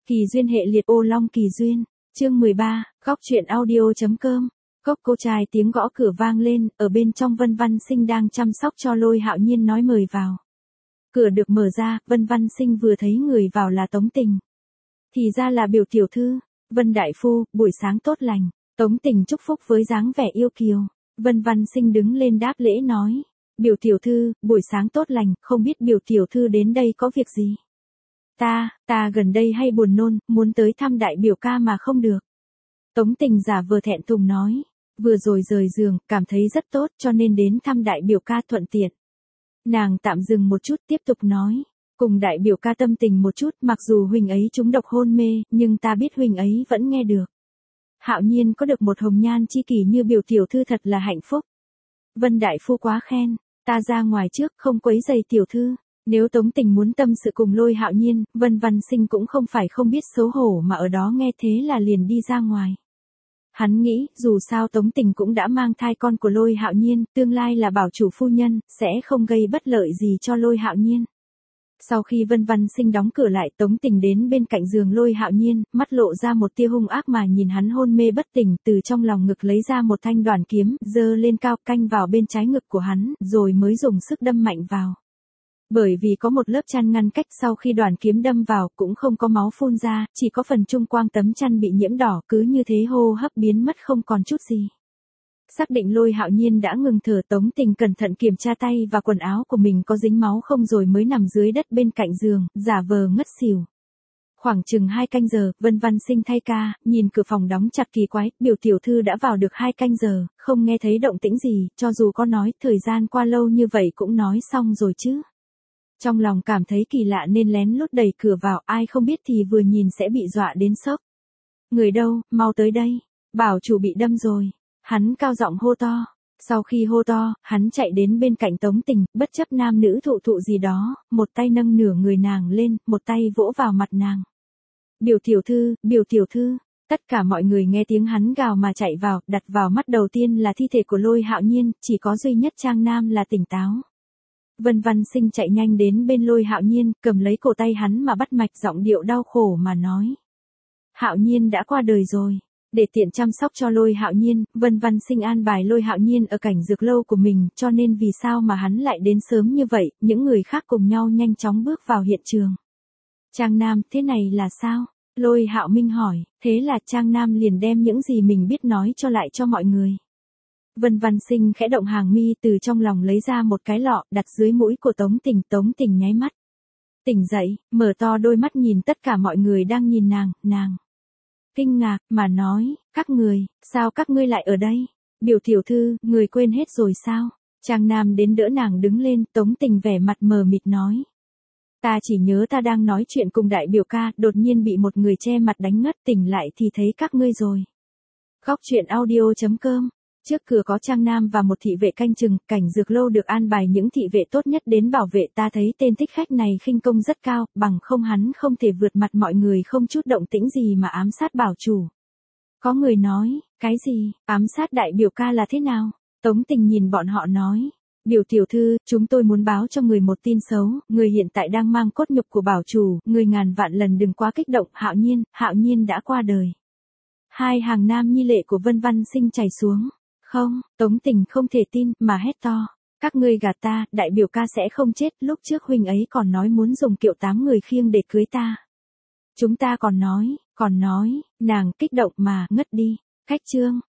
Kỳ duyên hệ liệt ô long kỳ duyên. Chương 13, góc truyện audio.com. Cốc cô trai tiếng gõ cửa vang lên, ở bên trong Vân Văn Sinh đang chăm sóc cho Lôi Hạo Nhiên nói mời vào. Cửa được mở ra, Vân Văn Sinh vừa thấy người vào là Tống Tình. Thì ra là biểu tiểu thư, Vân đại phu, buổi sáng tốt lành. Tống Tình chúc phúc với dáng vẻ yêu kiều. Vân Văn Sinh đứng lên đáp lễ nói, biểu tiểu thư, buổi sáng tốt lành, không biết biểu tiểu thư đến đây có việc gì? Ta gần đây hay buồn nôn, muốn tới thăm đại biểu ca mà không được. Tống Tình giả vờ thẹn thùng nói, vừa rồi rời giường, cảm thấy rất tốt cho nên đến thăm đại biểu ca thuận tiện. Nàng tạm dừng một chút tiếp tục nói, cùng đại biểu ca tâm tình một chút, mặc dù huynh ấy trúng độc hôn mê, nhưng ta biết huynh ấy vẫn nghe được. Hạo Nhiên có được một hồng nhan chi kỷ như biểu tiểu thư thật là hạnh phúc. Vân đại phu quá khen, ta ra ngoài trước không quấy rầy tiểu thư. Nếu Tống Tình muốn tâm sự cùng Lôi Hạo Nhiên, Vân Văn Sinh cũng không phải không biết xấu hổ mà ở đó nghe thế là liền đi ra ngoài. Hắn nghĩ, dù sao Tống Tình cũng đã mang thai con của Lôi Hạo Nhiên, tương lai là bảo chủ phu nhân, sẽ không gây bất lợi gì cho Lôi Hạo Nhiên. Sau khi Vân Văn Sinh đóng cửa lại, Tống Tình đến bên cạnh giường Lôi Hạo Nhiên, mắt lộ ra một tia hung ác mà nhìn hắn hôn mê bất tỉnh, từ trong lòng ngực lấy ra một thanh đoản kiếm, giơ lên cao canh vào bên trái ngực của hắn, rồi mới dùng sức đâm mạnh vào. Bởi vì có một lớp chăn ngăn cách, sau khi đoàn kiếm đâm vào cũng không có máu phun ra, chỉ có phần trung quang tấm chăn bị nhiễm đỏ, cứ như thế hô hấp biến mất không còn chút gì. Xác định Lôi Hạo Nhiên đã ngừng thở, Tống Tình cẩn thận kiểm tra tay và quần áo của mình có dính máu không rồi mới nằm dưới đất bên cạnh giường, giả vờ ngất xỉu. Khoảng chừng 2 canh giờ, Vân Văn Sinh thay ca, nhìn cửa phòng đóng chặt kỳ quái, biểu tiểu thư đã vào được 2 canh giờ, không nghe thấy động tĩnh gì, cho dù có nói, thời gian qua lâu như vậy cũng nói xong rồi chứ. Trong lòng cảm thấy kỳ lạ nên lén lút đẩy cửa vào, ai không biết thì vừa nhìn sẽ bị dọa đến sốc. Người đâu, mau tới đây, bảo chủ bị đâm rồi. Hắn cao giọng hô to. Sau khi hô to, hắn chạy đến bên cạnh Tống Tình, bất chấp nam nữ thụ gì đó, một tay nâng nửa người nàng lên, một tay vỗ vào mặt nàng. Biểu tiểu thư, tất cả mọi người nghe tiếng hắn gào mà chạy vào, đặt vào mắt đầu tiên là thi thể của Lôi Hạo Nhiên, chỉ có duy nhất Trang Nam là tỉnh táo. Vân Văn Sinh chạy nhanh đến bên Lôi Hạo Nhiên, cầm lấy cổ tay hắn mà bắt mạch, giọng điệu đau khổ mà nói. Hạo Nhiên đã qua đời rồi. Để tiện chăm sóc cho Lôi Hạo Nhiên, Vân Văn Sinh an bài Lôi Hạo Nhiên ở cảnh dược lâu của mình, cho nên vì sao mà hắn lại đến sớm như vậy, những người khác cùng nhau nhanh chóng bước vào hiện trường. Trang Nam, thế này là sao? Lôi Hạo Minh hỏi, thế là Trang Nam liền đem những gì mình biết nói cho lại cho mọi người. Vân Văn Sinh khẽ động hàng mi, từ trong lòng lấy ra một cái lọ, đặt dưới mũi của Tống Tình nháy mắt. Tỉnh dậy, mở to đôi mắt nhìn tất cả mọi người đang nhìn nàng. Kinh ngạc, mà nói, sao các ngươi lại ở đây? Biểu tiểu thư, người quên hết rồi sao? Trang Nam đến đỡ nàng đứng lên, Tống Tình vẻ mặt mờ mịt nói. Ta chỉ nhớ ta đang nói chuyện cùng đại biểu ca, đột nhiên bị một người che mặt đánh ngất, tỉnh lại thì thấy các ngươi rồi. Góc truyện audio.com. Trước cửa có Trang Nam và một thị vệ canh chừng, cảnh dược lâu được an bài những thị vệ tốt nhất đến bảo vệ, ta thấy tên thích khách này khinh công rất cao, bằng không hắn không thể vượt mặt mọi người không chút động tĩnh gì mà ám sát bảo chủ. Có người nói, cái gì, ám sát đại biểu ca là thế nào? Tống Tình nhìn bọn họ nói, biểu tiểu thư, chúng tôi muốn báo cho người một tin xấu, người hiện tại đang mang cốt nhục của bảo chủ, người ngàn vạn lần đừng quá kích động, Hạo Nhiên đã qua đời. Hai hàng nam nhi lệ của Vân Văn Sinh chảy xuống. Không, Tống Tình không thể tin, mà hét to. Các ngươi gạt ta, đại biểu ca sẽ không chết, lúc trước huynh ấy còn nói muốn dùng kiệu 8 người khiêng để cưới ta. Chúng ta còn nói, nàng kích động mà, ngất đi. Khách trương,